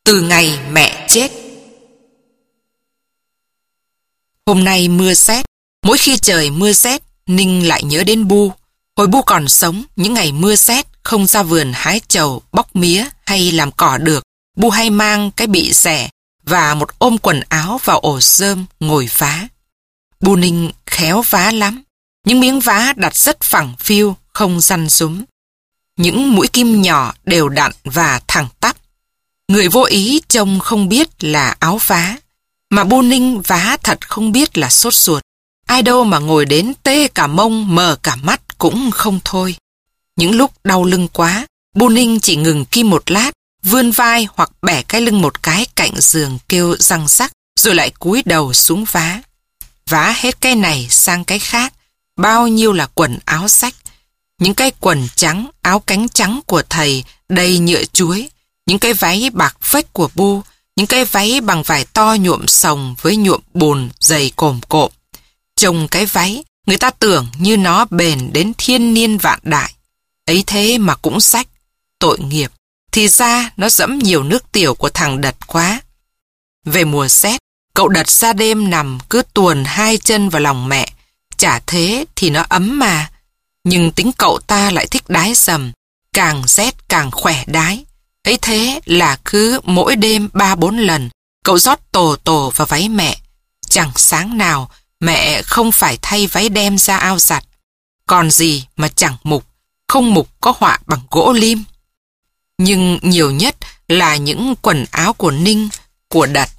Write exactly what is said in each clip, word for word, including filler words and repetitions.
Từ ngày mẹ chết. Hôm nay mưa sét. Mỗi khi trời mưa sét, Ninh lại nhớ đến Bu. Hồi Bu còn sống, những ngày mưa sét không ra vườn hái trầu, bóc mía hay làm cỏ được, Bu hay mang cái bị xẻ và một ôm quần áo vào ổ rơm ngồi vá. Bu Ninh khéo vá lắm. Những miếng vá đặt rất phẳng phiu, không răn rúm. Những mũi kim nhỏ đều đặn và thẳng tắp. Người vô ý trông không biết là áo vá, mà Bu Ninh vá thật không biết là sốt ruột. Ai đâu mà ngồi đến tê cả mông, mờ cả mắt cũng không thôi. Những lúc đau lưng quá, Bu Ninh chỉ ngừng kim một lát, vươn vai hoặc bẻ cái lưng một cái cạnh giường kêu răng rắc, rồi lại cúi đầu xuống vá. Vá hết cái này sang cái khác, bao nhiêu là quần áo rách. Những cái quần trắng, áo cánh trắng của thầy đầy nhựa chuối, những cái váy bạc phách của Bu, những cái váy bằng vải to nhuộm sồng với nhuộm bùn dày cồm cộm. Trông cái váy, người ta tưởng như nó bền đến thiên niên vạn đại. Ấy thế mà cũng rách, tội nghiệp. Thì ra nó dẫm nhiều nước tiểu của thằng Đật quá. Về mùa rét, cậu Đật ra đêm nằm cứ tuồn hai chân vào lòng mẹ. Chả thế thì nó ấm mà. Nhưng tính cậu ta lại thích đái dầm, càng rét càng khỏe đái. Ấy thế là cứ mỗi đêm ba bốn lần, cậu rót tổ tổ vào váy mẹ. Chẳng sáng nào mẹ không phải thay váy đem ra ao giặt. Còn gì mà chẳng mục, không mục có họa bằng gỗ lim. Nhưng nhiều nhất là những quần áo của Ninh, của Đật.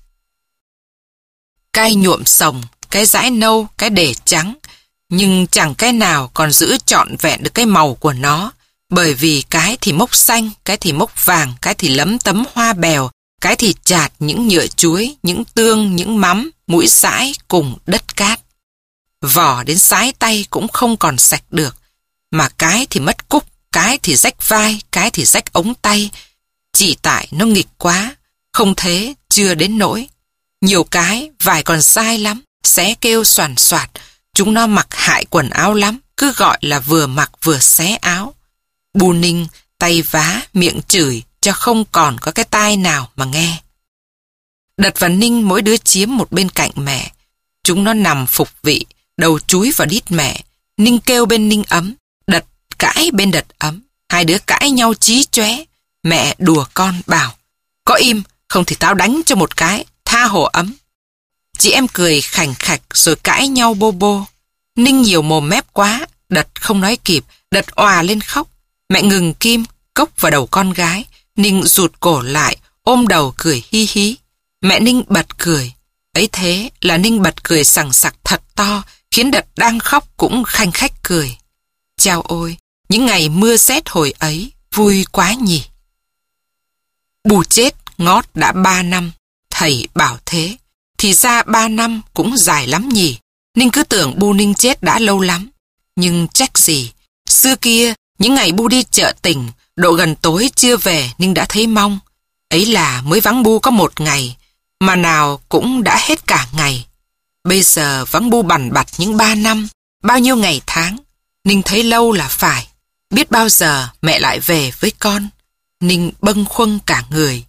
Cái nhuộm sồng, cái dãi nâu, cái để trắng, nhưng chẳng cái nào còn giữ trọn vẹn được cái màu của nó. Bởi vì cái thì mốc xanh, cái thì mốc vàng, cái thì lấm tấm hoa bèo, cái thì chạt những nhựa chuối, những tương, những mắm, mũi sãi cùng đất cát. Vỏ đến sái tay cũng không còn sạch được, mà cái thì mất cúc, cái thì rách vai, cái thì rách ống tay. Chỉ tại nó nghịch quá, không thế chưa đến nỗi. Nhiều cái vải còn dai lắm, xé kêu xoàn xoạt, chúng nó mặc hại quần áo lắm, cứ gọi là vừa mặc vừa xé áo. Bu Ninh tay vá, miệng chửi cho không còn có cái tai nào mà nghe. Đật và Ninh mỗi đứa chiếm một bên cạnh mẹ. Chúng nó nằm phục vị, đầu chúi vào đít mẹ. Ninh kêu bên Ninh ấm, Đật cãi bên Đật ấm. Hai đứa cãi nhau chí chóe. Mẹ đùa con bảo, có im, không thì tao đánh cho một cái, tha hồ ấm. Chị em cười khành khạch rồi cãi nhau bô bô. Ninh nhiều mồm mép quá, Đật không nói kịp, Đật òa lên khóc. Mẹ ngừng kim, cốc vào đầu con gái. Ninh rụt cổ lại, ôm đầu cười hi hí. Mẹ Ninh bật cười. Ấy thế là Ninh bật cười sằng sặc thật to, khiến Đật đang khóc cũng khanh khách cười. Chao ôi, những ngày mưa rét hồi ấy, vui quá nhỉ. Bu chết ngót đã ba năm, thầy bảo thế. Thì ra ba năm cũng dài lắm nhỉ. Ninh cứ tưởng Bu Ninh chết đã lâu lắm. Nhưng trách gì, xưa kia, những ngày Bu đi chợ tỉnh, độ gần tối chưa về Ninh đã thấy mong. Ấy là mới vắng Bu có một ngày, mà nào cũng đã hết cả ngày. Bây giờ vắng Bu bằn bặt những ba năm, bao nhiêu ngày tháng, Ninh thấy lâu là phải. Biết bao giờ mẹ lại về với con. Ninh bâng khuâng cả người.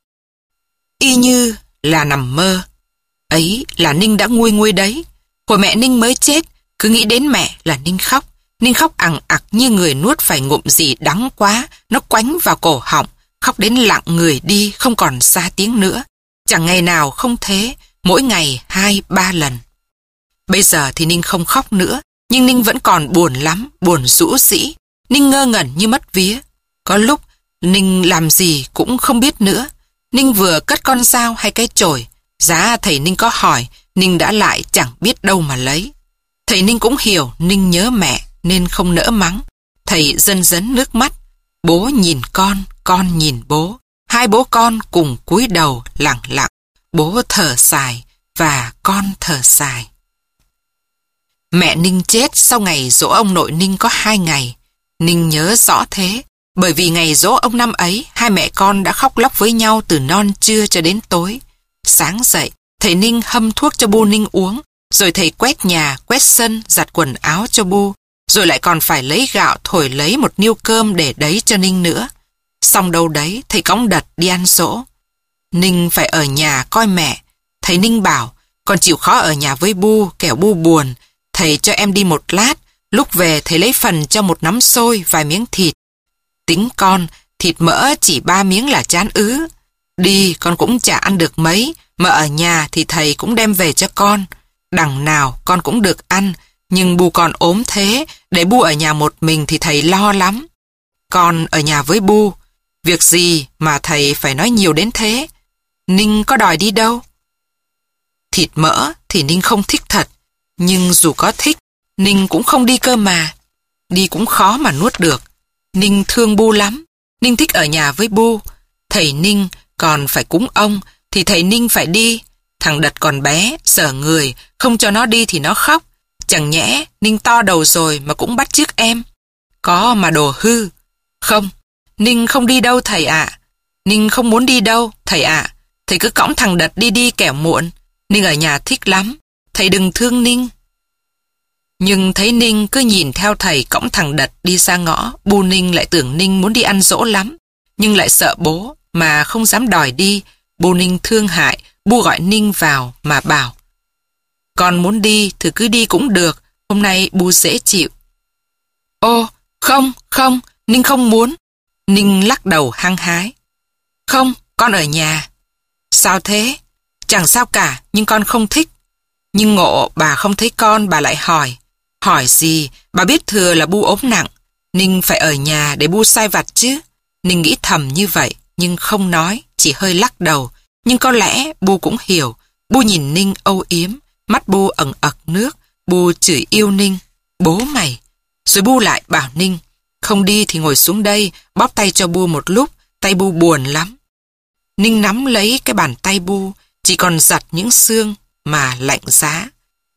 Y như là nằm mơ. Ấy là Ninh đã nguôi nguôi đấy. Hồi mẹ Ninh mới chết, cứ nghĩ đến mẹ là Ninh khóc. Ninh khóc ằng ặc như người nuốt phải ngụm gì đắng quá, nó quánh vào cổ họng, khóc đến lặng người đi, không còn xa tiếng nữa. Chẳng ngày nào không thế, mỗi ngày hai ba lần. Bây giờ thì Ninh không khóc nữa, nhưng Ninh vẫn còn buồn lắm, buồn rũ rĩ. Ninh ngơ ngẩn như mất vía. Có lúc Ninh làm gì cũng không biết nữa. Ninh vừa cất con dao hay cái chổi, giá thầy Ninh có hỏi, Ninh đã lại chẳng biết đâu mà lấy. Thầy Ninh cũng hiểu Ninh nhớ mẹ nên không nỡ mắng. Thầy dần dấn nước mắt. Bố nhìn con, con nhìn bố. Hai bố con cùng cúi đầu lặng lặng. Bố thở dài và con thở dài. Mẹ Ninh chết sau ngày giỗ ông nội Ninh có hai ngày. Ninh nhớ rõ thế, bởi vì ngày giỗ ông năm ấy, hai mẹ con đã khóc lóc với nhau từ non trưa cho đến tối. Sáng dậy, thầy Ninh hâm thuốc cho Bu Ninh uống, rồi thầy quét nhà, quét sân, giặt quần áo cho Bu, rồi lại còn phải lấy gạo thổi lấy một niêu cơm để đấy cho Ninh nữa. Xong đâu đấy, thầy cõng Đật đi ăn giỗ. Ninh phải ở nhà coi mẹ. Thầy Ninh bảo, con chịu khó ở nhà với Bu, kẻo Bu buồn. Thầy cho em đi một lát, lúc về thầy lấy phần cho một nắm xôi, vài miếng thịt. Tính con, thịt mỡ chỉ ba miếng là chán ứ. Đi con cũng chả ăn được mấy, mà ở nhà thì thầy cũng đem về cho con. Đằng nào con cũng được ăn, nhưng Bu còn ốm thế, để Bu ở nhà một mình thì thầy lo lắm. Con ở nhà với Bu, việc gì mà thầy phải nói nhiều đến thế? Ninh có đòi đi đâu? Thịt mỡ thì Ninh không thích thật, nhưng dù có thích, Ninh cũng không đi cơ mà. Đi cũng khó mà nuốt được. Ninh thương Bu lắm. Ninh thích ở nhà với Bu. Thầy Ninh còn phải cúng ông, thì thầy Ninh phải đi. Thằng Đật còn bé, sợ người, không cho nó đi thì nó khóc. Chẳng nhẽ Ninh to đầu rồi mà cũng bắt chước em. Có mà đồ hư. Không, Ninh không đi đâu thầy ạ. Ninh không muốn đi đâu, thầy ạ. Thầy cứ cõng thằng Đật đi đi kẻo muộn. Ninh ở nhà thích lắm. Thầy đừng thương Ninh. Nhưng thấy Ninh cứ nhìn theo thầy cõng thằng Đật đi ra ngõ, Bu Ninh lại tưởng Ninh muốn đi ăn dỗ lắm. Nhưng lại sợ bố mà không dám đòi đi. Bu Ninh thương hại, Bu gọi Ninh vào mà bảo, con muốn đi thì cứ đi cũng được, hôm nay Bu dễ chịu. Ô, không, không, Ninh không muốn. Ninh lắc đầu hăng hái. Không, con ở nhà. Sao thế? Chẳng sao cả, nhưng con không thích. Nhưng ngộ bà không thấy con, bà lại hỏi. Hỏi gì? Bà biết thừa là Bu ốm nặng. Ninh phải ở nhà để Bu sai vặt chứ. Ninh nghĩ thầm như vậy, nhưng không nói, chỉ hơi lắc đầu. Nhưng có lẽ Bu cũng hiểu. Bu nhìn Ninh âu yếm, mắt Bu ẩn ật nước. Bu chửi yêu Ninh. Bố mày. Rồi Bu lại bảo Ninh, không đi thì ngồi xuống đây, bóp tay cho Bu một lúc, tay Bu buồn lắm. Ninh nắm lấy cái bàn tay Bu, chỉ còn giặt những xương mà lạnh giá.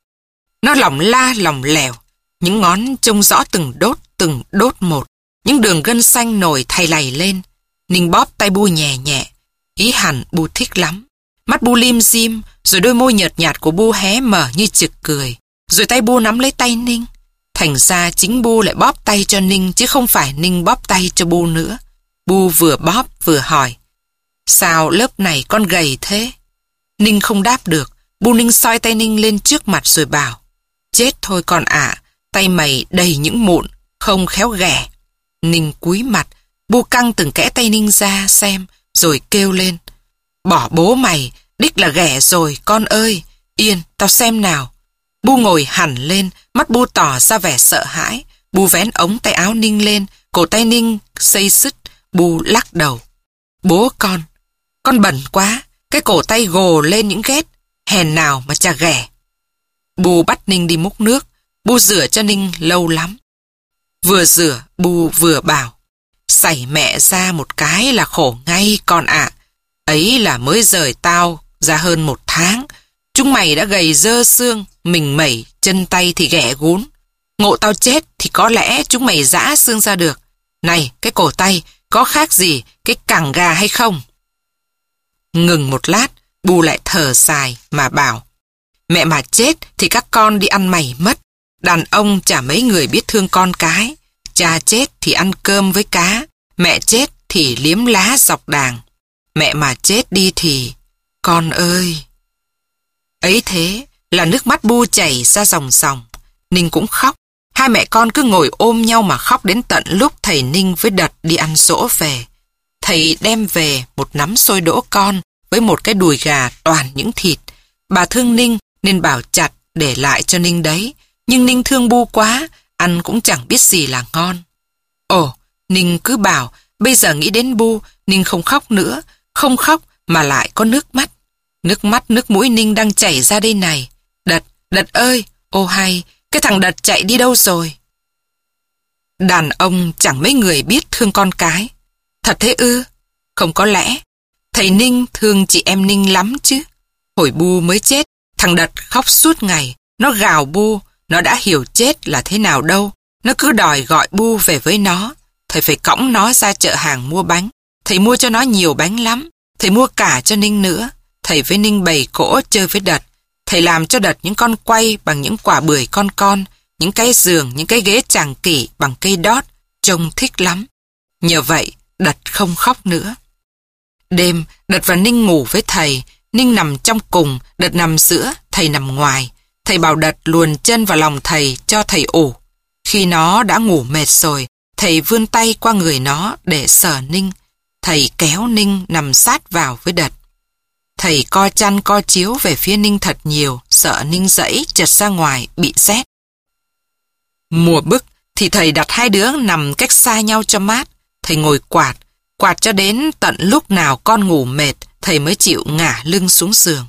Nó lỏng la lỏng lẻo, những ngón trông rõ từng đốt, từng đốt một, những đường gân xanh nổi thay lầy lên. Ninh bóp tay Bu nhẹ nhẹ, ý hẳn Bu thích lắm. Mắt Bu lim dim, rồi đôi môi nhợt nhạt của Bu hé mở như trực cười. Rồi tay Bu nắm lấy tay Ninh. Thành ra chính Bu lại bóp tay cho Ninh, chứ không phải Ninh bóp tay cho Bu nữa. Bu vừa bóp vừa hỏi, sao lớp này con gầy thế? Ninh không đáp được. Bu Ninh soi tay Ninh lên trước mặt rồi bảo, chết thôi con ạ, tay mày đầy những mụn, không khéo ghẻ. Ninh cúi mặt, Bu căng từng kẽ tay Ninh ra xem, rồi kêu lên, bỏ bố mày, đích là ghẻ rồi con ơi, yên, tao xem nào. Bu ngồi hẳn lên, mắt Bu tỏ ra vẻ sợ hãi. Bu vén ống tay áo Ninh lên, cổ tay Ninh xây xứt. Bu lắc đầu. Bố con, con bẩn quá, cái cổ tay gồ lên những ghét, hèn nào mà chả ghẻ. Bu bắt Ninh đi múc nước. Bu rửa cho Ninh lâu lắm. Vừa rửa, Bu vừa bảo, sảy mẹ ra một cái là khổ ngay con ạ. Ấy là mới rời tao ra hơn một tháng. Chúng mày đã gầy dơ xương, mình mẩy, chân tay thì ghẻ gún. Ngộ tao chết thì có lẽ chúng mày giã xương ra được. Này, cái cổ tay, có khác gì cái cẳng gà hay không? Ngừng một lát, Bu lại thở dài mà bảo, mẹ mà chết thì các con đi ăn mày mất. Đàn ông chả mấy người biết thương con cái. Cha chết thì ăn cơm với cá, mẹ chết thì liếm lá dọc đàng. Mẹ mà chết đi thì... Con ơi! Ấy thế là nước mắt Bu chảy ra ròng ròng. Ninh cũng khóc. Hai mẹ con cứ ngồi ôm nhau mà khóc đến tận lúc thầy Ninh với Đật đi ăn dỗ về. Thầy đem về một nắm xôi đỗ con với một cái đùi gà toàn những thịt. Bà thương Ninh nên bảo chặt để lại cho Ninh đấy. Nhưng Ninh thương Bu quá, ăn cũng chẳng biết gì là ngon. Ồ, Ninh cứ bảo, bây giờ nghĩ đến Bu, Ninh không khóc nữa. Không khóc mà lại có nước mắt. Nước mắt nước mũi Ninh đang chảy ra đây này. Đật, Đật ơi, ô hay, cái thằng Đật chạy đi đâu rồi? Đàn ông chẳng mấy người biết thương con cái. Thật thế ư? Không có lẽ. Thầy Ninh thương chị em Ninh lắm chứ. Hồi Bu mới chết, thằng Đật khóc suốt ngày. Nó gào Bu, nó đã hiểu chết là thế nào đâu. Nó cứ đòi gọi Bu về với nó. Thầy phải cõng nó ra chợ hàng mua bánh. Thầy mua cho nó nhiều bánh lắm. Thầy mua cả cho Ninh nữa. Thầy với Ninh bày cỗ chơi với Đật. Thầy làm cho Đật những con quay bằng những quả bưởi con con, những cái giường, những cái ghế chàng kỷ bằng cây đót, trông thích lắm. Nhờ vậy, Đật không khóc nữa. Đêm, Đật và Ninh ngủ với thầy. Ninh nằm trong cùng, Đật nằm giữa, thầy nằm ngoài. Thầy bảo Đật luồn chân vào lòng thầy cho thầy ủ. Khi nó đã ngủ mệt rồi, thầy vươn tay qua người nó để sờ Ninh. Thầy kéo Ninh nằm sát vào với Đật. Thầy co chăn co chiếu về phía Ninh thật nhiều, sợ Ninh dẫy trật ra ngoài, bị rét. Mùa bức thì thầy đặt hai đứa nằm cách xa nhau cho mát. Thầy ngồi quạt, quạt cho đến tận lúc nào con ngủ mệt, thầy mới chịu ngả lưng xuống giường.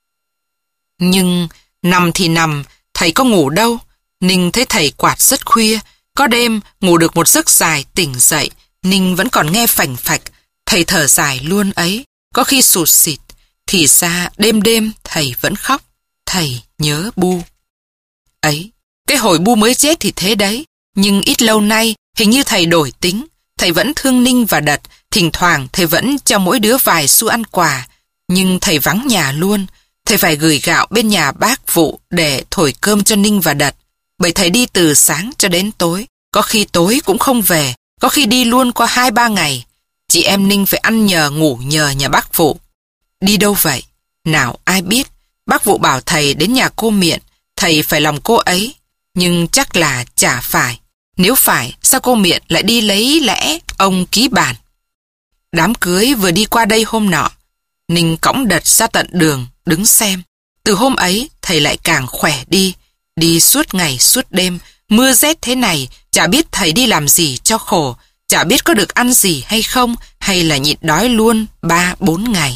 Nhưng nằm thì nằm, thầy có ngủ đâu. Ninh thấy thầy quạt rất khuya, có đêm ngủ được một giấc dài tỉnh dậy, Ninh vẫn còn nghe phành phạch, thầy thở dài luôn ấy, có khi sụt xịt. Thì ra đêm đêm thầy vẫn khóc, thầy nhớ Bu. Ấy, cái hồi Bu mới chết thì thế đấy, nhưng ít lâu nay hình như thầy đổi tính. Thầy vẫn thương Ninh và Đật, thỉnh thoảng thầy vẫn cho mỗi đứa vài xu ăn quà. Nhưng thầy vắng nhà luôn, thầy phải gửi gạo bên nhà bác Vụ để thổi cơm cho Ninh và Đật. Bởi thầy đi từ sáng cho đến tối, có khi tối cũng không về, có khi đi luôn qua hai ba ngày. Chị em Ninh phải ăn nhờ ngủ nhờ nhà bác Vụ. Đi đâu vậy? Nào ai biết, bác Vụ bảo thầy đến nhà cô Miện, thầy phải lòng cô ấy. Nhưng chắc là chả phải. Nếu phải, sao cô Miện lại đi lấy lẽ ông ký bản? Đám cưới vừa đi qua đây hôm nọ, Ninh cõng Đật ra tận đường, đứng xem. Từ hôm ấy, thầy lại càng khỏe đi. Đi suốt ngày suốt đêm, mưa rét thế này, chả biết thầy đi làm gì cho khổ, chả biết có được ăn gì hay không, hay là nhịn đói luôn ba bốn ngày.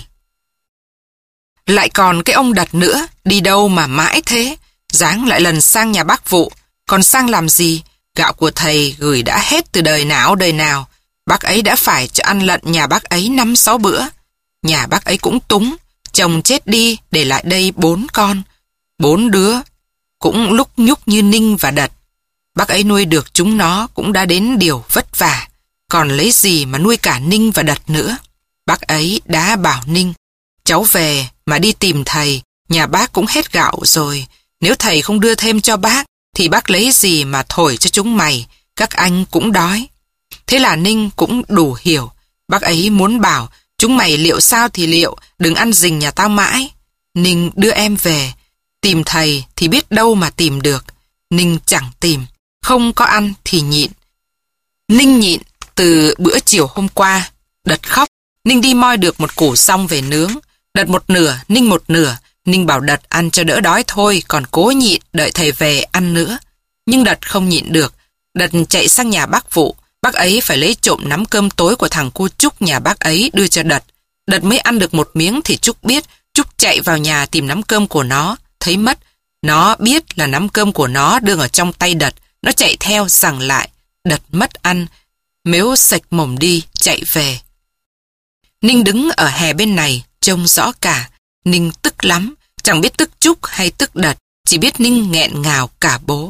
Lại còn cái ông Đật nữa, đi đâu mà mãi thế, dáng lại lần sang nhà bác Vụ, còn sang làm gì? Gạo của thầy gửi đã hết từ đời nào đời nào, bác ấy đã phải cho ăn lận nhà bác ấy năm sáu bữa. Nhà bác ấy cũng túng, chồng chết đi để lại đây bốn con, bốn đứa, cũng lúc nhúc như Ninh và Đật. Bác ấy nuôi được chúng nó cũng đã đến điều vất vả, còn lấy gì mà nuôi cả Ninh và Đật nữa. Bác ấy đã bảo Ninh, cháu về mà đi tìm thầy, nhà bác cũng hết gạo rồi, nếu thầy không đưa thêm cho bác, thì bác lấy gì mà thổi cho chúng mày, các anh cũng đói. Thế là Ninh cũng đủ hiểu, bác ấy muốn bảo, chúng mày liệu sao thì liệu, đừng ăn rình nhà tao mãi. Ninh đưa em về, tìm thầy thì biết đâu mà tìm được. Ninh chẳng tìm, không có ăn thì nhịn. Ninh nhịn từ bữa chiều hôm qua. Đật khóc, Ninh đi moi được một củ xong về nướng. Đật một nửa, Ninh một nửa. Ninh bảo Đật ăn cho đỡ đói thôi, còn cố nhịn đợi thầy về ăn nữa. Nhưng Đật không nhịn được. Đật chạy sang nhà bác Vụ. Bác ấy phải lấy trộm nắm cơm tối của thằng cô Trúc nhà bác ấy đưa cho Đật. Đật mới ăn được một miếng thì Trúc biết. Trúc chạy vào nhà tìm nắm cơm của nó, thấy mất. Nó biết là nắm cơm của nó đương ở trong tay Đật. Nó chạy theo giằng lại. Đật mất ăn, mếu sạch mồm đi, chạy về. Ninh đứng ở hè bên này, trông rõ cả. Ninh tức lắm, chẳng biết tức Trúc hay tức Đật, chỉ biết Ninh nghẹn ngào cả bố.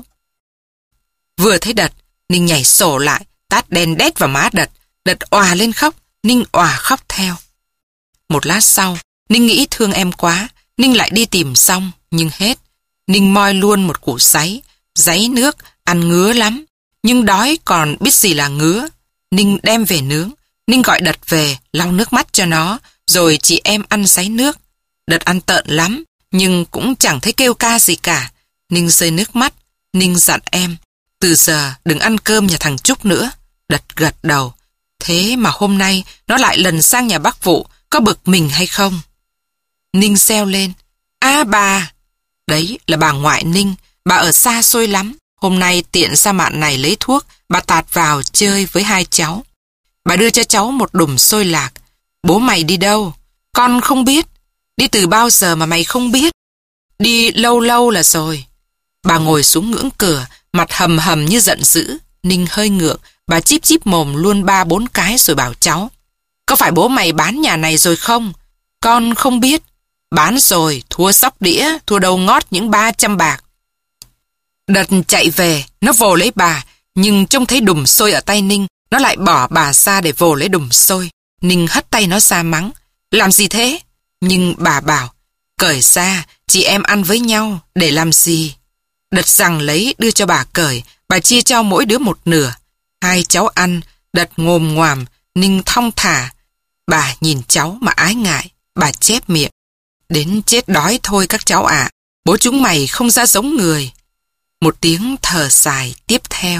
Vừa thấy Đật, Ninh nhảy sổ lại, tát đen đét vào má Đật. Đật òa lên khóc, Ninh òa khóc theo. Một lát sau, Ninh nghĩ thương em quá, Ninh lại đi tìm xong, nhưng hết. Ninh moi luôn một củ sáy, dáy nước, ăn ngứa lắm, nhưng đói còn biết gì là ngứa. Ninh đem về nướng, Ninh gọi Đật về, lau nước mắt cho nó, rồi chị em ăn dáy nước. Đật ăn tợn lắm, nhưng cũng chẳng thấy kêu ca gì cả. Ninh rơi nước mắt, Ninh dặn em, từ giờ đừng ăn cơm nhà thằng Trúc nữa. Đật gật đầu. Thế mà hôm nay nó lại lần sang nhà bác Vụ, có bực mình hay không? Ninh reo lên, a bà! Đấy là bà ngoại Ninh, bà ở xa xôi lắm. Hôm nay tiện ra mạn này lấy thuốc, bà tạt vào chơi với hai cháu. Bà đưa cho cháu một đùm xôi lạc. Bố mày đi đâu? Con không biết. Đi từ bao giờ mà mày không biết? Đi lâu lâu là rồi. Bà ngồi xuống ngưỡng cửa, mặt hầm hầm như giận dữ. Ninh hơi ngượng, bà chíp chíp mồm luôn ba bốn cái rồi bảo cháu. Có phải bố mày bán nhà này rồi không? Con không biết. Bán rồi, thua sóc đĩa, thua đầu ngót những ba trăm bạc. Đật chạy về, nó vồ lấy bà, nhưng trông thấy đùm xôi ở tay Ninh, nó lại bỏ bà ra để vồ lấy đùm xôi. Ninh hất tay nó ra mắng. Làm gì thế? Nhưng bà bảo, cởi ra, chị em ăn với nhau, để làm gì? Đật rằng lấy đưa cho bà cởi, bà chia cho mỗi đứa một nửa. Hai cháu ăn, Đật ngồm ngoàm, Ninh thong thả. Bà nhìn cháu mà ái ngại, bà chép miệng. Đến chết đói thôi các cháu ạ, bố chúng mày không ra giống người. Một tiếng thở dài tiếp theo.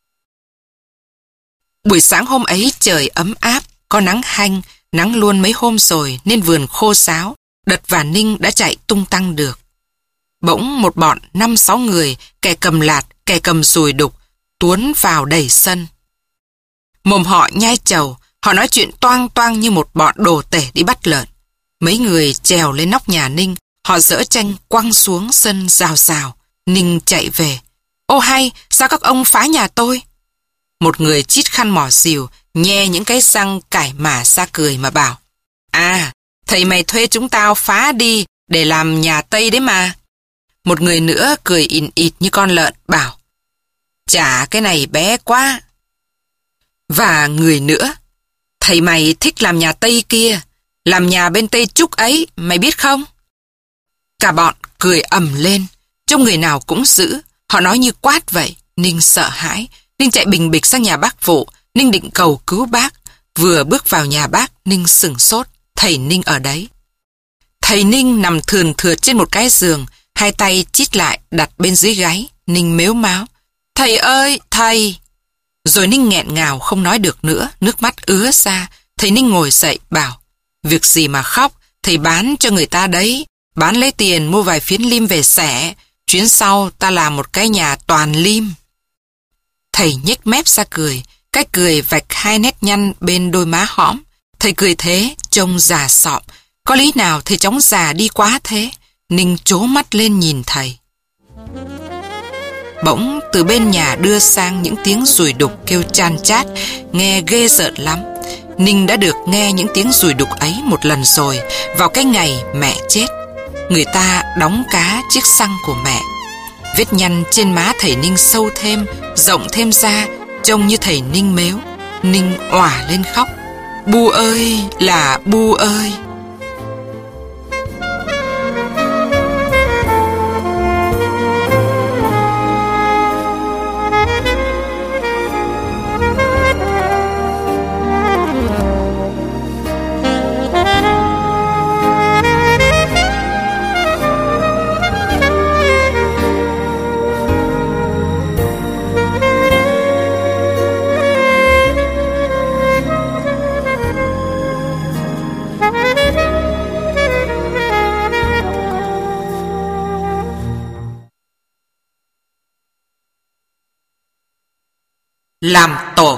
Buổi sáng hôm ấy trời ấm áp, có nắng hanh, nắng luôn mấy hôm rồi nên vườn khô ráo, Đật và Ninh đã chạy tung tăng được. Bỗng một bọn năm sáu người, kẻ cầm lạt, kẻ cầm dùi đục, tuốn vào đầy sân. Mồm họ nhai trầu, họ nói chuyện toang toang như một bọn đồ tể đi bắt lợn. Mấy người trèo lên nóc nhà Ninh, họ dỡ tranh quăng xuống sân rào rào. Ninh chạy về. Ô hay, sao các ông phá nhà tôi? Một người chít khăn mỏ xìu, nhe những cái răng cải mả ra cười mà bảo. À, thầy mày thuê chúng tao phá đi để làm nhà Tây đấy mà. Một người nữa cười ìn ịt như con lợn, bảo. Chả cái này bé quá. Và người nữa. Thầy mày thích làm nhà Tây kia, làm nhà bên Tây Trúc ấy, mày biết không? Cả bọn cười ầm lên, trông người nào cũng dữ, họ nói như quát vậy. Ninh sợ hãi, Ninh chạy bình bịch sang nhà bác Vụ, Ninh định cầu cứu bác. Vừa bước vào nhà bác, Ninh sửng sốt, thầy Ninh ở đấy. Thầy Ninh nằm thườn thượt trên một cái giường, hai tay chít lại đặt bên dưới gáy. Ninh mếu máo. Thầy ơi, thầy! Rồi Ninh nghẹn ngào không nói được nữa, nước mắt ứa ra. Thầy Ninh ngồi dậy bảo, việc gì mà khóc, thầy bán cho người ta đấy, bán lấy tiền mua vài phiến lim về xẻ, chuyến sau ta làm một cái nhà toàn lim. Thầy nhếch mép ra cười, cái cười vạch hai nét nhăn bên đôi má hõm. Thầy cười thế, trông già sọm, có lý nào thầy chóng già đi quá thế? Ninh trố mắt lên nhìn thầy. Bỗng từ bên nhà đưa sang những tiếng dùi đục kêu chan chát, nghe ghê rợn lắm. Ninh đã được nghe những tiếng dùi đục ấy một lần rồi, vào cái ngày mẹ chết. Người ta đóng cá chiếc xăng của mẹ. Vết nhăn trên má thầy Ninh sâu thêm, rộng thêm ra, trông như thầy Ninh mếu. Ninh òa lên khóc. Bu ơi là Bu ơi! Làm tổ.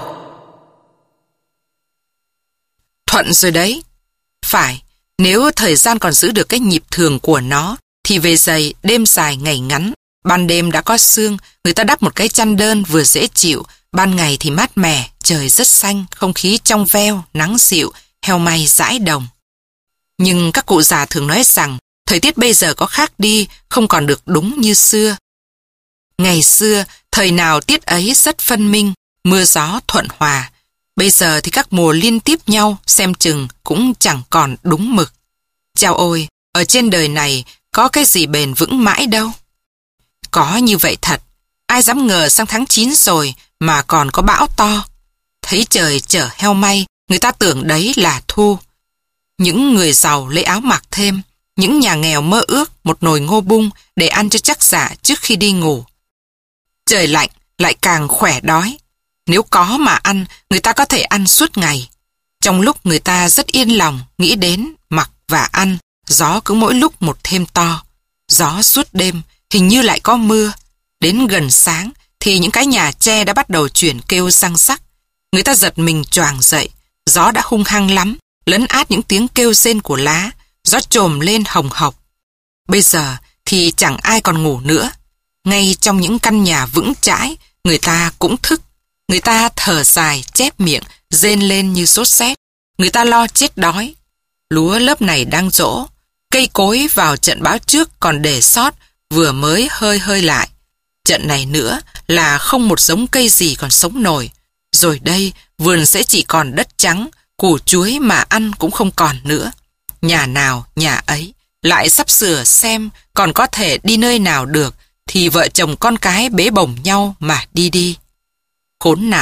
Thuận rồi đấy. Phải, nếu thời gian còn giữ được cái nhịp thường của nó, thì về giày đêm dài ngày ngắn, ban đêm đã có sương, người ta đắp một cái chăn đơn vừa dễ chịu, ban ngày thì mát mẻ, trời rất xanh, không khí trong veo, nắng dịu, heo may dãi đồng. Nhưng các cụ già thường nói rằng, thời tiết bây giờ có khác đi, không còn được đúng như xưa. Ngày xưa, thời nào tiết ấy rất phân minh, mưa gió thuận hòa. Bây giờ thì các mùa liên tiếp nhau, xem chừng cũng chẳng còn đúng mực. Chao ôi, ở trên đời này có cái gì bền vững mãi đâu. Có như vậy thật, ai dám ngờ sang tháng chín rồi mà còn có bão to. Thấy trời chở heo may, người ta tưởng đấy là thu. Những người giàu lấy áo mặc thêm, những nhà nghèo mơ ước một nồi ngô bung để ăn cho chắc dạ trước khi đi ngủ. Trời lạnh lại càng khỏe đói. Nếu có mà ăn, người ta có thể ăn suốt ngày. Trong lúc người ta rất yên lòng, nghĩ đến, mặc và ăn, gió cứ mỗi lúc một thêm to. Gió suốt đêm, hình như lại có mưa. Đến gần sáng, thì những cái nhà tre đã bắt đầu chuyển kêu răng rắc. Người ta giật mình choàng dậy, gió đã hung hăng lắm, lấn át những tiếng kêu rên của lá, gió trồm lên hồng hộc. Bây giờ thì chẳng ai còn ngủ nữa. Ngay trong những căn nhà vững chãi, người ta cũng thức. Người ta thở dài, chép miệng, rên lên như sốt sét. Người ta lo chết đói. Lúa lớp này đang rỗ. Cây cối vào trận bão trước còn để sót, vừa mới hơi hơi lại. Trận này nữa là không một giống cây gì còn sống nổi. Rồi đây, vườn sẽ chỉ còn đất trắng, củ chuối mà ăn cũng không còn nữa. Nhà nào, nhà ấy, lại sắp sửa xem còn có thể đi nơi nào được, thì vợ chồng con cái bế bổng nhau mà đi đi. Khốn nạn,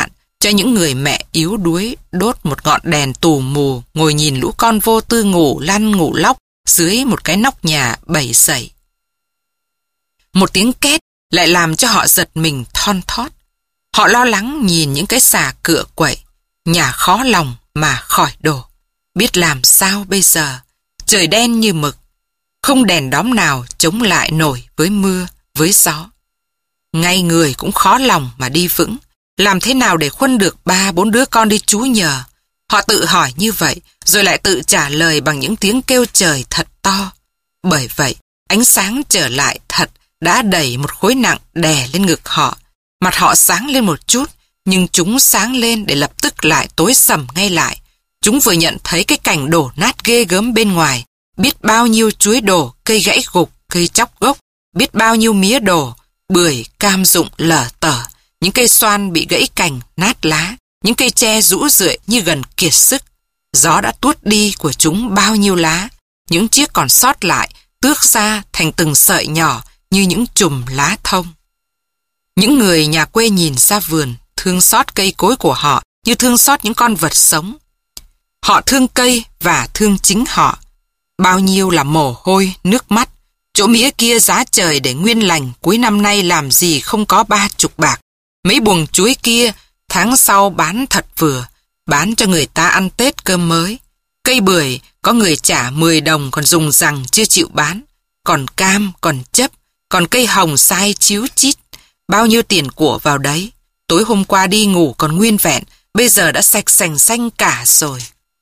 cho những người mẹ yếu đuối đốt một ngọn đèn tù mù, ngồi nhìn lũ con vô tư ngủ lăn ngủ lóc dưới một cái nóc nhà bầy sẩy. Một tiếng két lại làm cho họ giật mình thon thót. Họ lo lắng nhìn những cái xà cựa quậy, nhà khó lòng mà khỏi đổ. Biết làm sao bây giờ? Trời đen như mực, không đèn đóm nào chống lại nổi với mưa, với gió. Ngay người cũng khó lòng mà đi vững. Làm thế nào để khuân được ba bốn đứa con đi trú nhờ? Họ tự hỏi như vậy, rồi lại tự trả lời bằng những tiếng kêu trời thật to. Bởi vậy, ánh sáng trở lại thật đã đẩy một khối nặng đè lên ngực họ. Mặt họ sáng lên một chút, nhưng chúng sáng lên để lập tức lại tối sầm ngay lại. Chúng vừa nhận thấy cái cảnh đổ nát ghê gớm bên ngoài, biết bao nhiêu chuối đổ, cây gãy gục, cây chóc gốc, biết bao nhiêu mía đổ, bưởi, cam rụng lở tở, những cây xoan bị gãy cành, nát lá, những cây tre rũ rượi như gần kiệt sức. Gió đã tuốt đi của chúng bao nhiêu lá, những chiếc còn sót lại tước ra thành từng sợi nhỏ như những chùm lá thông. Những người nhà quê nhìn ra vườn, thương xót cây cối của họ như thương xót những con vật sống. Họ thương cây và thương chính họ. Bao nhiêu là mồ hôi, nước mắt. Chỗ mía kia giá trời để nguyên lành, cuối năm nay làm gì không có ba chục bạc. Mấy buồng chuối kia tháng sau bán thật vừa, bán cho người ta ăn Tết cơm mới. Cây bưởi có người trả mười đồng còn dùng rằng chưa chịu bán. Còn cam, còn chấp, còn cây hồng sai chíu chít. Bao nhiêu tiền của vào đấy. Tối hôm qua đi ngủ còn nguyên vẹn, bây giờ đã sạch sành xanh cả rồi.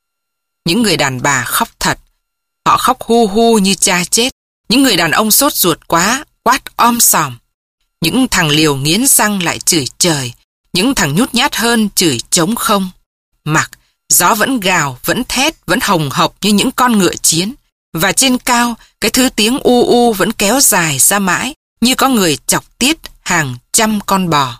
Những người đàn bà khóc thật. Họ khóc hu hu như cha chết. Những người đàn ông sốt ruột quá, quát om sòm. Những thằng liều nghiến răng lại chửi trời. Những thằng nhút nhát hơn chửi trống không. Mặc, gió vẫn gào, vẫn thét, vẫn hồng hộc như những con ngựa chiến. Và trên cao, cái thứ tiếng u u vẫn kéo dài ra mãi, như có người chọc tiết hàng trăm con bò.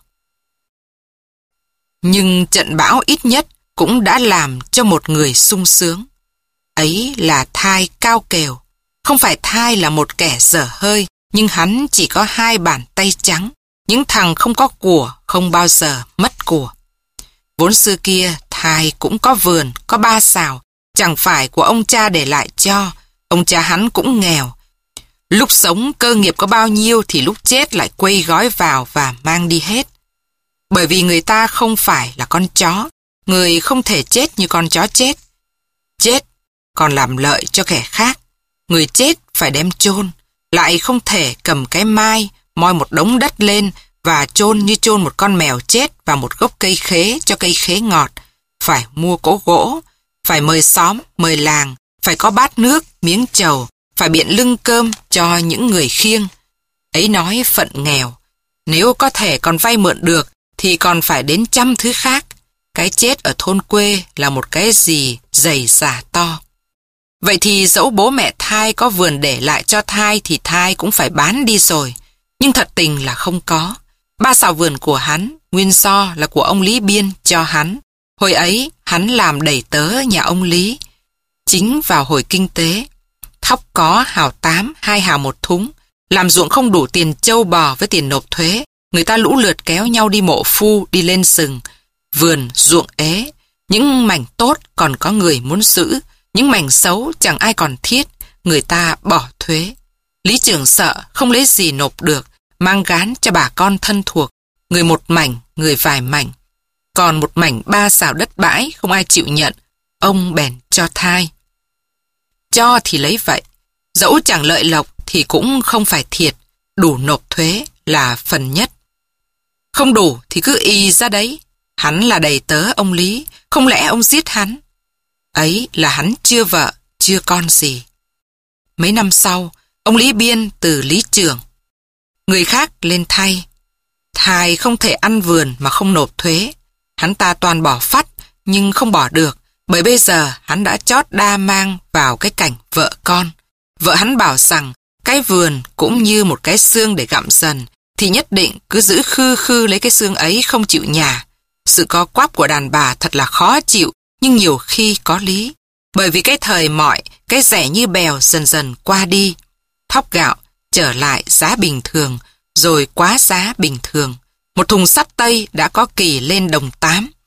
Nhưng trận bão ít nhất cũng đã làm cho một người sung sướng. Ấy là Thai Cao Kèo. Không phải Thai là một kẻ dở hơi, nhưng hắn chỉ có hai bàn tay trắng. Những thằng không có của không bao giờ mất của. Vốn xưa kia Thai cũng có vườn, có ba sào, chẳng phải của ông cha để lại cho. Ông cha hắn cũng nghèo. Lúc sống cơ nghiệp có bao nhiêu thì lúc chết lại quây gói vào và mang đi hết. Bởi vì người ta không phải là con chó, người không thể chết như con chó chết. Chết còn làm lợi cho kẻ khác. Người chết phải đem chôn, lại không thể cầm cái mai, moi một đống đất lên và chôn như chôn một con mèo chết vào một gốc cây khế cho cây khế ngọt. Phải mua cỗ gỗ, phải mời xóm, mời làng, phải có bát nước, miếng trầu, phải biện lưng cơm cho những người khiêng. Ấy nói phận nghèo, nếu có thể còn vay mượn được thì còn phải đến trăm thứ khác. Cái chết ở thôn quê là một cái gì dày dả to. Vậy thì dẫu bố mẹ Thai có vườn để lại cho Thai thì Thai cũng phải bán đi rồi. Nhưng thật tình là không có. Ba sào vườn của hắn, nguyên do là của ông Lý Biên cho hắn. Hồi ấy hắn làm đầy tớ nhà ông Lý. Chính vào hồi kinh tế, thóc có hào tám, hai hào một thúng. Làm ruộng không đủ tiền trâu bò với tiền nộp thuế. Người ta lũ lượt kéo nhau đi mộ phu, đi lên sừng. Vườn, ruộng ế. Những mảnh tốt còn có người muốn giữ. Những mảnh xấu chẳng ai còn thiết. Người ta bỏ thuế. Lý trưởng sợ không lấy gì nộp được, mang gán cho bà con thân thuộc. Người một mảnh, người vài mảnh. Còn một mảnh ba xào đất bãi không ai chịu nhận. Ông bèn cho Thai. Cho thì lấy vậy. Dẫu chẳng lợi lộc thì cũng không phải thiệt. Đủ nộp thuế là phần nhất. Không đủ thì cứ y ra đấy. Hắn là đầy tớ ông Lý. Không lẽ ông giết hắn? Ấy là hắn chưa vợ, chưa con gì. Mấy năm sau, ông Lý Biên từ lý trưởng. Người khác lên thay. Thai không thể ăn vườn mà không nộp thuế. Hắn ta toàn bỏ phắt, nhưng không bỏ được. Bởi bây giờ hắn đã chót đa mang vào cái cảnh vợ con. Vợ hắn bảo rằng cái vườn cũng như một cái xương để gặm dần, thì nhất định cứ giữ khư khư lấy cái xương ấy không chịu nhả. Sự co quắp của đàn bà thật là khó chịu, nhưng nhiều khi có lý. Bởi vì cái thời mọi, cái rẻ như bèo dần dần qua đi. Thóc gạo trở lại giá bình thường, rồi quá giá bình thường. Một thùng sắt tây đã có kỳ lên đồng tám.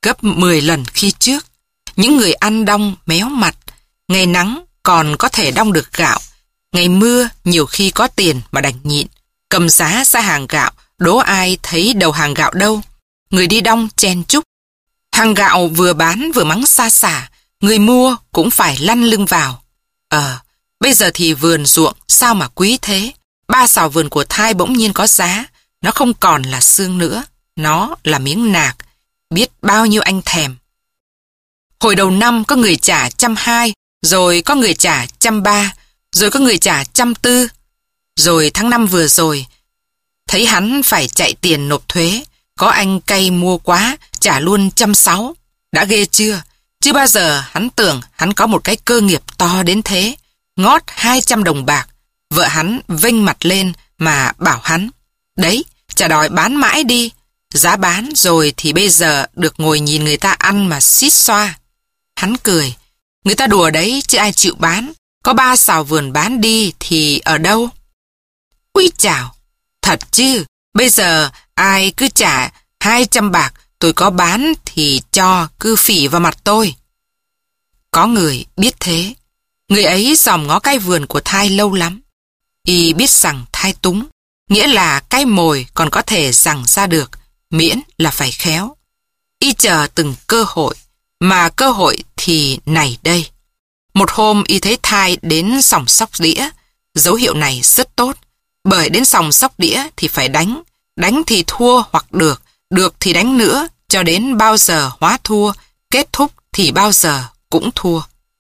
gấp mười lần khi trước. Những người ăn đong méo mặt. Ngày nắng còn có thể đong được gạo. Ngày mưa nhiều khi có tiền mà đành nhịn. Cầm giá ra hàng gạo, đố ai thấy đầu hàng gạo đâu. Người đi đong chen chúc. Hàng gạo vừa bán vừa mắng xa xả. Người mua cũng phải lăn lưng vào. Ờ, bây giờ thì vườn ruộng sao mà quý thế. Ba sào vườn của Thai bỗng nhiên có giá. Nó không còn là xương nữa. Nó là miếng nạc. Biết bao nhiêu anh thèm. Hồi đầu năm có người trả trăm hai, rồi có người trả trăm ba, rồi có người trả trăm tư. Rồi tháng năm vừa rồi, thấy hắn phải chạy tiền nộp thuế. Có anh cay mua quá, trả luôn trăm sáu. Đã ghê chưa? Chưa bao giờ hắn tưởng hắn có một cái cơ nghiệp to đến thế. Ngót hai trăm đồng bạc. Vợ hắn vênh mặt lên mà bảo hắn. Đấy, chả đòi bán mãi đi. Giá bán rồi thì bây giờ được ngồi nhìn người ta ăn mà xít xoa. Hắn cười. Người ta đùa đấy chứ ai chịu bán. Có ba sào vườn bán đi thì ở đâu? Úi chào, thật chứ. Bây giờ ai cứ trả hai trăm bạc, tôi có bán thì cho, cứ phỉ vào mặt tôi. Có người biết thế. Người ấy dòm ngó cái vườn của Thai lâu lắm. Y biết rằng Thai túng, nghĩa là cái mồi còn có thể giằng ra được, miễn là phải khéo. Y chờ từng cơ hội, mà cơ hội thì này đây. Một hôm y thấy Thai đến sòng sóc đĩa. Dấu hiệu này rất tốt, bởi đến sòng sóc đĩa thì phải đánh. Đánh thì thua hoặc được, được thì đánh nữa, cho đến bao giờ hóa thua, kết thúc thì bao giờ cũng thua.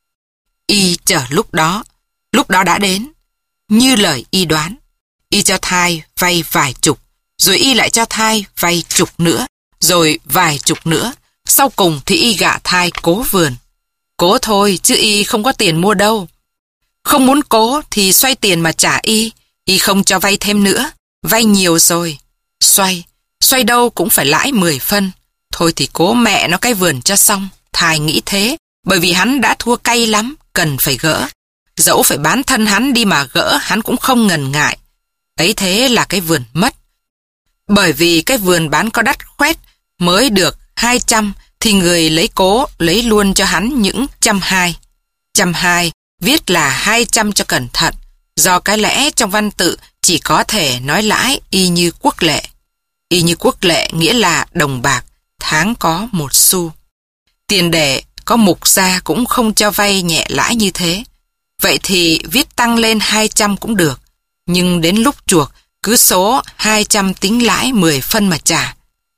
Y chờ lúc đó, lúc đó đã đến. Như lời y đoán, y cho Thai vay vài chục, rồi y lại cho Thai vay chục nữa, rồi vài chục nữa. Sau cùng thì y gạ Thai cố vườn. Cố thôi chứ y không có tiền mua đâu. Không muốn cố thì xoay tiền mà trả y, y không cho vay thêm nữa, vay nhiều rồi. Xoay, xoay đâu cũng phải lãi mười phân. Thôi thì cố mẹ nó cái vườn cho xong. Thai nghĩ thế, bởi vì hắn đã thua cay lắm, cần phải gỡ. Dẫu phải bán thân hắn đi mà gỡ, hắn cũng không ngần ngại. Ấy thế là cái vườn mất. Bởi vì cái vườn bán có đắt khoét, mới được hai trăm, thì người lấy cố lấy luôn cho hắn những trăm hai. Trăm hai, viết là hai trăm cho cẩn thận, do cái lẽ trong văn tự chỉ có thể nói lãi y như quốc lệ. Y như quốc lệ nghĩa là đồng bạc, tháng có một xu. Tiền đệ có mục gia cũng không cho vay nhẹ lãi như thế. Vậy thì viết tăng lên hai trăm cũng được, nhưng đến lúc chuộc cứ số hai trăm tính lãi mười phân mà trả.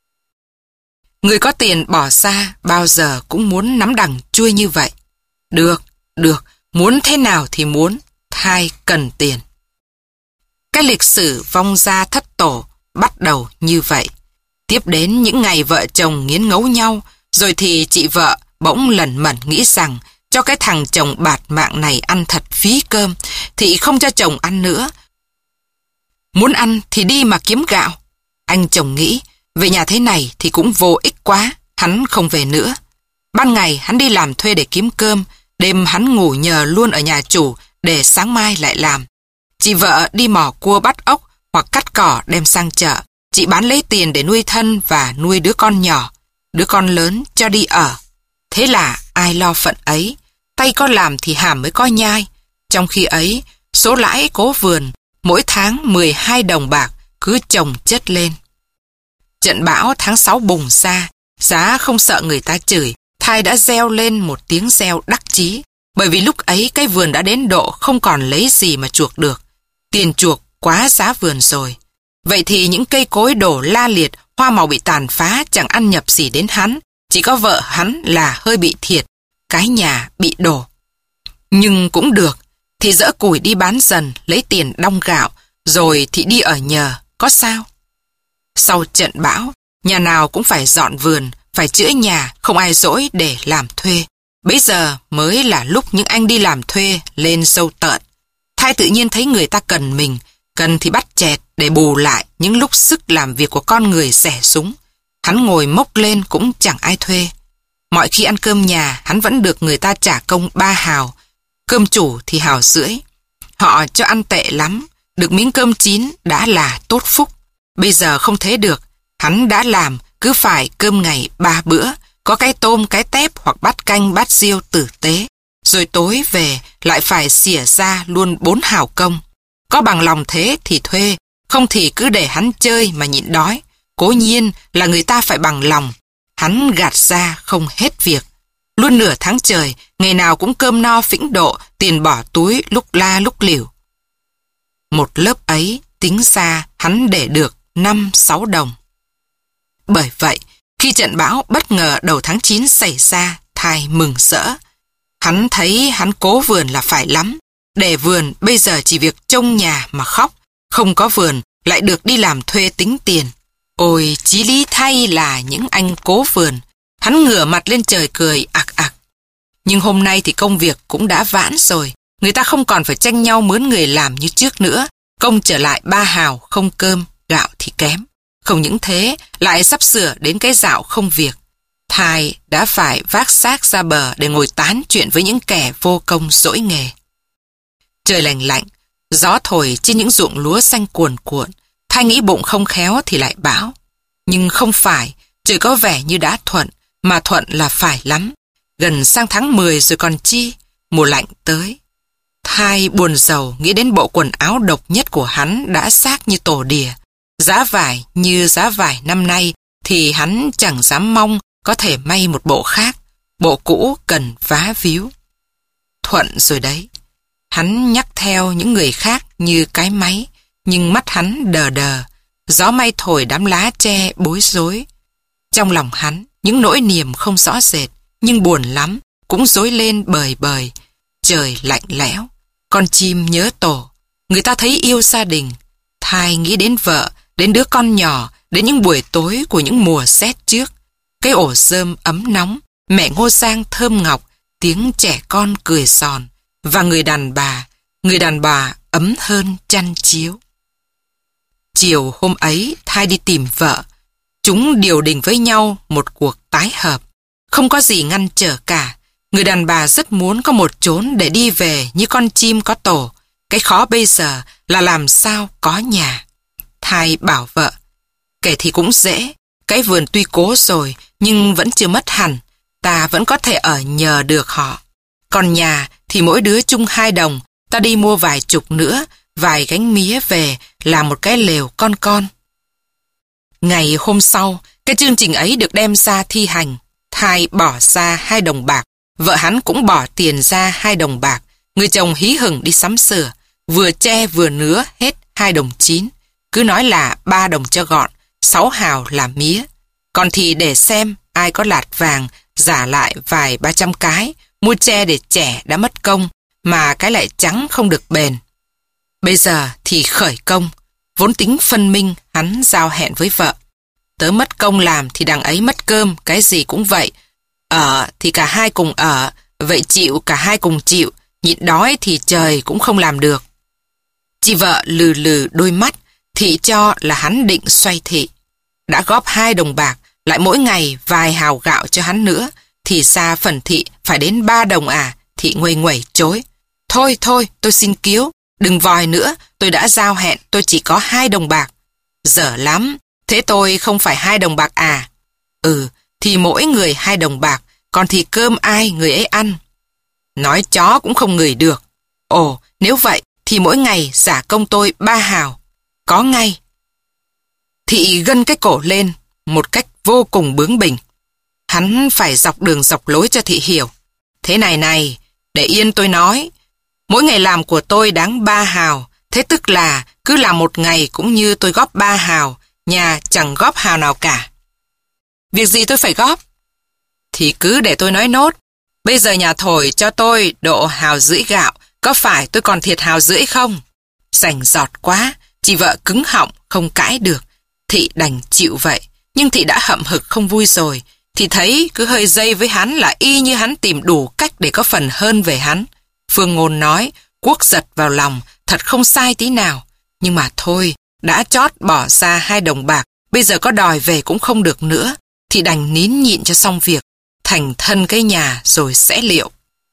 Người có tiền bỏ ra bao giờ cũng muốn nắm đằng chui như vậy. Được, được, muốn thế nào thì muốn, Thai cần tiền. Cái lịch sử vong gia thất tổ bắt đầu như vậy. Tiếp đến những ngày vợ chồng nghiến ngấu nhau, rồi thì chị vợ bỗng lẩn mẩn nghĩ rằng cho cái thằng chồng bạt mạng này ăn thật phí cơm, thì không cho chồng ăn nữa. Muốn ăn thì đi mà kiếm gạo. Anh chồng nghĩ, về nhà thế này thì cũng vô ích quá, hắn không về nữa. Ban ngày hắn đi làm thuê để kiếm cơm, đêm hắn ngủ nhờ luôn ở nhà chủ để sáng mai lại làm. Chị vợ đi mò cua bắt ốc hoặc cắt cỏ đem sang chợ. Chị bán lấy tiền để nuôi thân và nuôi đứa con nhỏ. Đứa con lớn cho đi ở. Thế là ai lo phận ấy, tay có làm thì hàm mới có nhai. Trong khi ấy, số lãi cố vườn mỗi tháng mười hai đồng bạc cứ chồng chất lên. Trận bão tháng sáu bùng ra, giá không sợ người ta chửi, Thai đã reo lên một tiếng reo đắc chí, bởi vì lúc ấy cái vườn đã đến độ không còn lấy gì mà chuộc được. Tiền chuộc quá giá vườn rồi. Vậy thì những cây cối đổ la liệt, hoa màu bị tàn phá chẳng ăn nhập gì đến hắn, chỉ có vợ hắn là hơi bị thiệt, cái nhà bị đổ. Nhưng cũng được, thì dỡ củi đi bán dần, lấy tiền đong gạo, rồi thì đi ở nhờ, có sao? Sau trận bão, nhà nào cũng phải dọn vườn, phải chữa nhà, không ai dỗi để làm thuê. Bấy giờ mới là lúc những anh đi làm thuê lên sâu tợn. Thai tự nhiên thấy người ta cần mình, cần thì bắt chẹt để bù lại những lúc sức làm việc của con người rẻ súng. Hắn ngồi mốc lên cũng chẳng ai thuê. Mọi khi ăn cơm nhà, hắn vẫn được người ta trả công ba hào, cơm chủ thì hào rưỡi. Họ cho ăn tệ lắm, được miếng cơm chín đã là tốt phúc. Bây giờ không thế được, hắn đã làm cứ phải cơm ngày ba bữa, có cái tôm, cái tép hoặc bát canh, bát riêu tử tế. Rồi tối về lại phải xỉa ra luôn bốn hào công. Có bằng lòng thế thì thuê, không thì cứ để hắn chơi mà nhịn đói. Cố nhiên là người ta phải bằng lòng. Hắn gạt ra không hết việc. Luôn nửa tháng trời, ngày nào cũng cơm no phĩnh độ, tiền bỏ túi lúc la lúc lỉu. Một lớp ấy tính ra hắn để được năm sáu đồng. Bởi vậy, khi trận bão bất ngờ đầu tháng chín xảy ra, Thai mừng rỡ. Hắn thấy hắn cố vườn là phải lắm. Để vườn bây giờ chỉ việc trông nhà mà khóc. Không có vườn lại được đi làm thuê tính tiền. Ôi chí lý thay là những anh cố vườn. Hắn ngửa mặt lên trời cười ạc ạc. Nhưng hôm nay thì công việc cũng đã vãn rồi. Người ta không còn phải tranh nhau mướn người làm như trước nữa. Công trở lại ba hào không cơm, gạo thì kém. Không những thế, lại sắp sửa đến cái dạo không việc. Thai đã phải vác xác ra bờ để ngồi tán chuyện với những kẻ vô công dỗi nghề. Trời lạnh lạnh, gió thổi trên những ruộng lúa xanh cuồn cuộn. Thai nghĩ bụng không khéo thì lại bão. Nhưng không phải, trời có vẻ như đã thuận, mà thuận là phải lắm. Gần sang tháng mười rồi còn chi, mùa lạnh tới. Thai buồn rầu nghĩ đến bộ quần áo độc nhất của hắn đã xác như tổ đỉa. Giá vải như giá vải năm nay thì hắn chẳng dám mong có thể may một bộ khác. Bộ cũ cần vá víu. Thuận rồi đấy. Hắn nhắc theo những người khác như cái máy, nhưng mắt hắn đờ đờ. Gió may thổi đám lá tre bối rối. Trong lòng hắn, những nỗi niềm không rõ rệt, nhưng buồn lắm, cũng rối lên bời bời. Trời lạnh lẽo, con chim nhớ tổ. Người ta thấy yêu gia đình. Thai nghĩ đến vợ, đến đứa con nhỏ, đến những buổi tối của những mùa rét trước. Cái ổ rơm ấm nóng, mẹ Ngô Giang thơm ngọc, tiếng trẻ con cười giòn. Và người đàn bà, người đàn bà ấm hơn chăn chiếu. Chiều hôm ấy, Thai đi tìm vợ. Chúng điều đình với nhau một cuộc tái hợp. Không có gì ngăn trở cả. Người đàn bà rất muốn có một chốn để đi về như con chim có tổ. Cái khó bây giờ là làm sao có nhà. Thai bảo vợ, kể thì cũng dễ. Cái vườn tuy cố rồi nhưng vẫn chưa mất hẳn. Ta vẫn có thể ở nhờ được họ. Còn nhà thì mỗi đứa chung hai đồng. Ta đi mua vài chục nữa, vài gánh mía về làm một cái lều con con. Ngày hôm sau, cái chương trình ấy được đem ra thi hành. Thai bỏ ra hai đồng bạc. Vợ hắn cũng bỏ tiền ra hai đồng bạc. Người chồng hí hửng đi sắm sửa. Vừa tre vừa nứa hết hai đồng chín. Cứ nói là ba đồng cho gọn, sáu hào là mía. Còn thì để xem ai có lạt vàng, giả lại vài ba trăm cái. Mua tre để trẻ đã mất công, mà cái lại trắng không được bền. Bây giờ thì khởi công. Vốn tính phân minh, hắn giao hẹn với vợ. Tớ mất công làm thì đằng ấy mất cơm, cái gì cũng vậy. Ở thì cả hai cùng ở, vậy chịu cả hai cùng chịu, nhịn đói thì trời cũng không làm được. Chị vợ lừ lừ đôi mắt, thị cho là hắn định xoay thị. Đã góp hai đồng bạc, lại mỗi ngày vài hào gạo cho hắn nữa, thì xa phần thị phải đến ba đồng à, thị nguây nguẩy chối. Thôi thôi, tôi xin cứu, đừng vòi nữa, tôi đã giao hẹn, tôi chỉ có hai đồng bạc. Dở lắm, thế tôi không phải hai đồng bạc à? Ừ, thì mỗi người hai đồng bạc, còn thì cơm ai người ấy ăn. Nói chó cũng không ngửi được. Ồ, nếu vậy thì mỗi ngày giả công tôi ba hào. Có ngay. Thị gân cái cổ lên một cách vô cùng bướng bỉnh. Hắn phải dọc đường dọc lối cho thị hiểu. Thế này này, để yên tôi nói. Mỗi ngày làm của tôi đáng ba hào. Thế tức là cứ làm một ngày cũng như tôi góp ba hào. Nhà chẳng góp hào nào cả. Việc gì tôi phải góp? Thì cứ để tôi nói nốt. Bây giờ nhà thổi cho tôi độ hào rưỡi gạo. Có phải tôi còn thiệt hào rưỡi không? Rành giọt quá. Chị vợ cứng họng không cãi được. Thị đành chịu vậy. Nhưng thị đã hậm hực không vui rồi. Thì thấy cứ hơi dây với hắn là y như hắn tìm đủ cách để có phần hơn về hắn. Phương Ngôn nói, Quốc giật vào lòng, thật không sai tí nào. Nhưng mà thôi, đã chót bỏ ra hai đồng bạc, bây giờ có đòi về cũng không được nữa. Thì đành nín nhịn cho xong việc, thành thân cái nhà rồi sẽ liệu.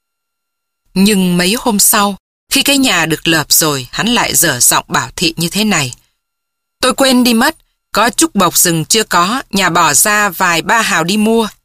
Nhưng mấy hôm sau, khi cái nhà được lợp rồi, hắn lại dở giọng bảo thị như thế này. Tôi quên đi mất, có chút bọc rừng chưa có, nhà bỏ ra vài ba hào đi mua.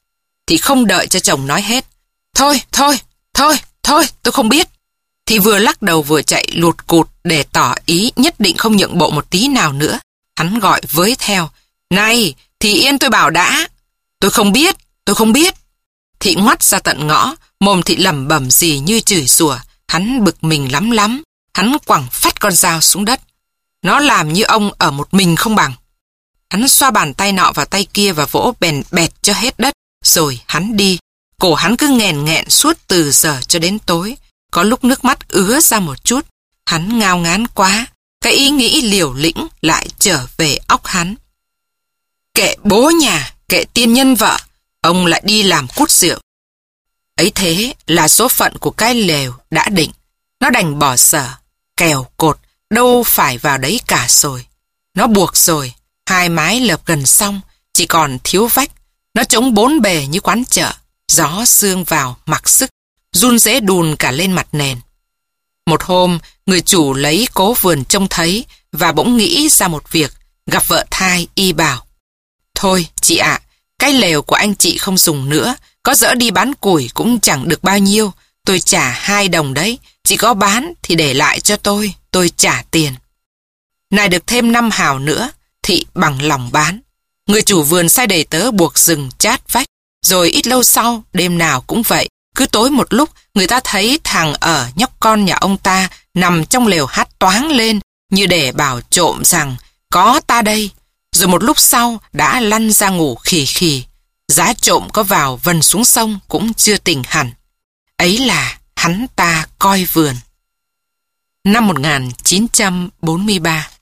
thì không đợi cho chồng nói hết. Thôi, thôi, thôi, thôi, tôi không biết. Thì vừa lắc đầu vừa chạy lụt cụt để tỏ ý nhất định không nhượng bộ một tí nào nữa. Hắn gọi với theo. Này, Thị Yên tôi bảo đã. Tôi không biết, tôi không biết. Thị ngoắt ra tận ngõ, mồm Thị lẩm bẩm gì như chửi rủa. Hắn bực mình lắm lắm. Hắn quẳng phách con dao xuống đất. Nó làm như ông ở một mình không bằng. Hắn xoa bàn tay nọ vào tay kia và vỗ bèn bẹt cho hết đất. Rồi hắn đi. Cổ hắn cứ nghẹn nghẹn suốt từ giờ cho đến tối. Có lúc nước mắt ứa ra một chút. Hắn ngao ngán quá. Cái ý nghĩ liều lĩnh lại trở về óc hắn. Kệ bố nhà, kệ tiên nhân vợ, ông lại đi làm cút rượu. Ấy thế là số phận của cái lều đã định. Nó đành bỏ dở, kèo cột, đâu phải vào đấy cả rồi. Nó buộc rồi, hai mái lợp gần xong, chỉ còn thiếu vách. Nó trống bốn bề như quán chợ, gió sương vào mặc sức, run rế đùn cả lên mặt nền. Một hôm, người chủ lấy cố vườn trông thấy và bỗng nghĩ ra một việc, gặp vợ thai y bảo. Thôi, chị ạ, cái lều của anh chị không dùng nữa, có dỡ đi bán củi cũng chẳng được bao nhiêu, tôi trả hai đồng đấy, chị có bán thì để lại cho tôi, tôi trả tiền. Này được thêm năm hào nữa, Thị bằng lòng bán. Người chủ vườn sai đầy tớ buộc rừng chát vách, rồi ít lâu sau, đêm nào cũng vậy, cứ tối một lúc, người ta thấy thằng ở nhóc con nhà ông ta nằm trong lều hát toáng lên, như để bảo trộm rằng, có ta đây. Rồi một lúc sau, đã lăn ra ngủ khì khì. Giá trộm có vào vần xuống sông cũng chưa tỉnh hẳn. Ấy là hắn ta coi vườn. Năm một nghìn chín trăm bốn mươi ba.